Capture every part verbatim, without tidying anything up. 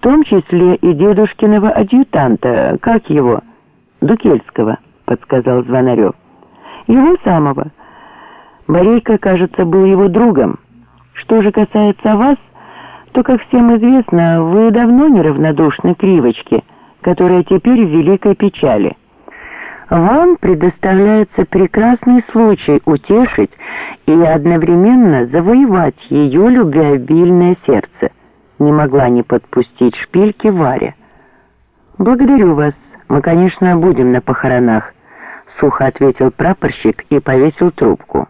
том числе и дедушкиного адъютанта, как его? Дукельского, подсказал Звонарев. Его самого. Борейко, кажется, был его другом. Что же касается вас, то, как всем известно, вы давно неравнодушны к Ривочке, которая теперь в великой печали. Вам предоставляется прекрасный случай утешить и одновременно завоевать ее любвеобильное сердце. Не могла не подпустить шпильки Варя. «Благодарю вас. Мы, конечно, будем на похоронах», — сухо ответил прапорщик и повесил трубку.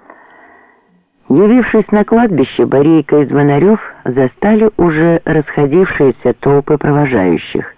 Явившись на кладбище, Борейко и Звонарев застали уже расходившиеся толпы провожающих.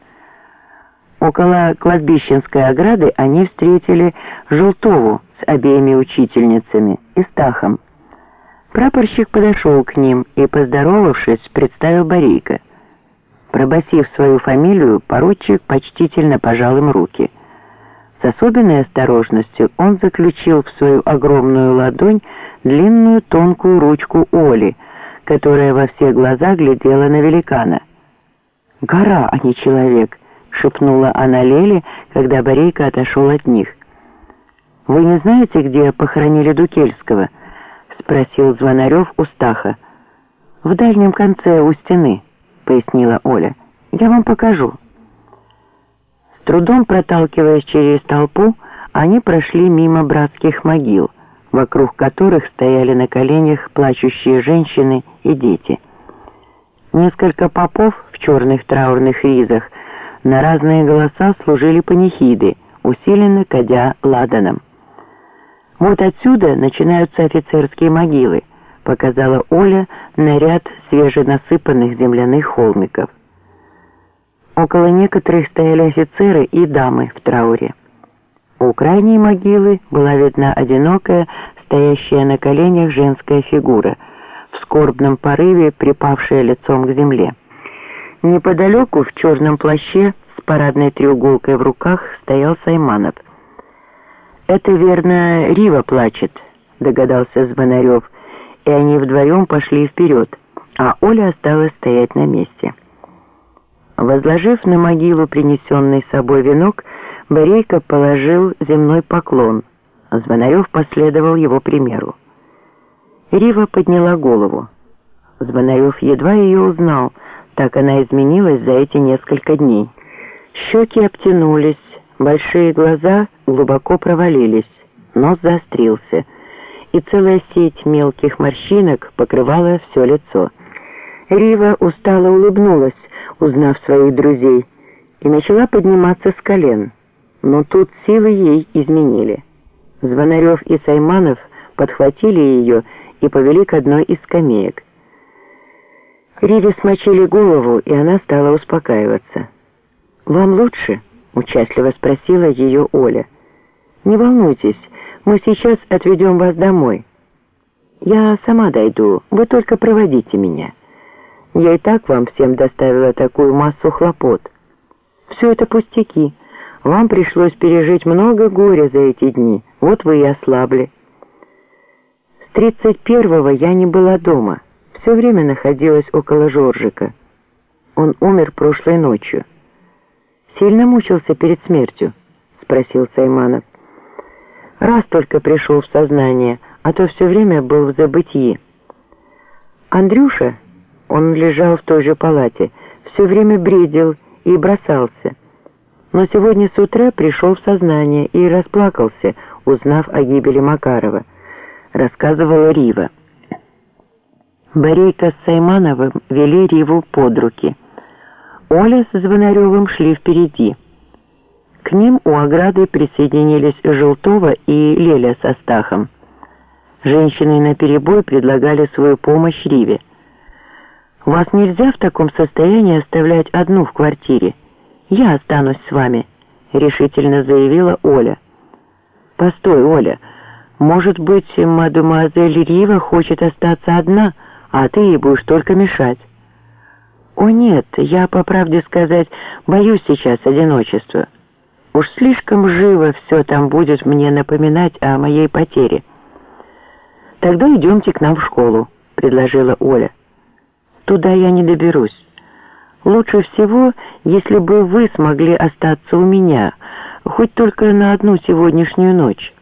Около кладбищенской ограды они встретили Желтову с обеими учительницами и Стахом. Прапорщик подошел к ним и, поздоровавшись, представил Борейко. Пробасив свою фамилию, поручик почтительно пожал им руки. С особенной осторожностью он заключил в свою огромную ладонь длинную тонкую ручку Оли, которая во все глаза глядела на великана. «Гора, а не человек!» — шепнула она Леле, когда Борейко отошел от них. «Вы не знаете, где похоронили Дукельского?» — спросил Звонарев у Стаха. «В дальнем конце у стены», — пояснила Оля. «Я вам покажу». С трудом проталкиваясь через толпу, они прошли мимо братских могил, вокруг которых стояли на коленях плачущие женщины и дети. Несколько попов в черных траурных ризах на разные голоса служили панихиды, усиленно кадя ладаном. «Вот отсюда начинаются офицерские могилы», — показала Оля на ряд свеженасыпанных земляных холмиков. Около некоторых стояли офицеры и дамы в трауре. У крайней могилы была видна одинокая, стоящая на коленях женская фигура, в скорбном порыве припавшая лицом к земле. Неподалеку в черном плаще с парадной треуголкой в руках стоял Сайманов. «Это, верно, Рива плачет», — догадался Звонарев, и они вдвоем пошли вперед, а Оля осталась стоять на месте. Возложив на могилу принесенный с собой венок, Борейко положил земной поклон, а Звонарев последовал его примеру. Рива подняла голову. Звонарев едва ее узнал, так она изменилась за эти несколько дней. Щеки обтянулись, большие глаза глубоко провалились, нос заострился, и целая сеть мелких морщинок покрывала все лицо. Рива устало улыбнулась, узнав своих друзей, и начала подниматься с колен, но тут силы ей изменили. Звонарев и Сайманов подхватили ее и повели к одной из скамеек. Риве смочили голову, и она стала успокаиваться. «Вам лучше?» — участливо спросила ее Оля. «Не волнуйтесь, мы сейчас отведем вас домой. Я сама дойду, вы только проводите меня. Я и так вам всем доставила такую массу хлопот. Все это пустяки. Вам пришлось пережить много горя за эти дни, вот вы и ослабли. С тридцать первого я не была дома, все время находилась около Жоржика. Он умер прошлой ночью». «Сильно мучился перед смертью?» — спросил Сайманов. «Раз только пришел в сознание, а то все время был в забытии. Андрюша, он лежал в той же палате, все время бредил и бросался. Но сегодня с утра пришел в сознание и расплакался, узнав о гибели Макарова», — рассказывала Рива. Борейко с Саймановым вели Риву под руки. Оля с Звонаревым шли впереди. К ним у ограды присоединились Желтова и Леля со Стахом. Женщины наперебой предлагали свою помощь Риве. «Вас нельзя в таком состоянии оставлять одну в квартире. Я останусь с вами», — решительно заявила Оля. «Постой, Оля, может быть, мадемуазель Рива хочет остаться одна, а ты ей будешь только мешать». «О нет, я, по правде сказать, боюсь сейчас одиночества. Уж слишком живо все там будет мне напоминать о моей потере». «Тогда идемте к нам в школу», — предложила Оля. «Туда я не доберусь. Лучше всего, если бы вы смогли остаться у меня, хоть только на одну сегодняшнюю ночь.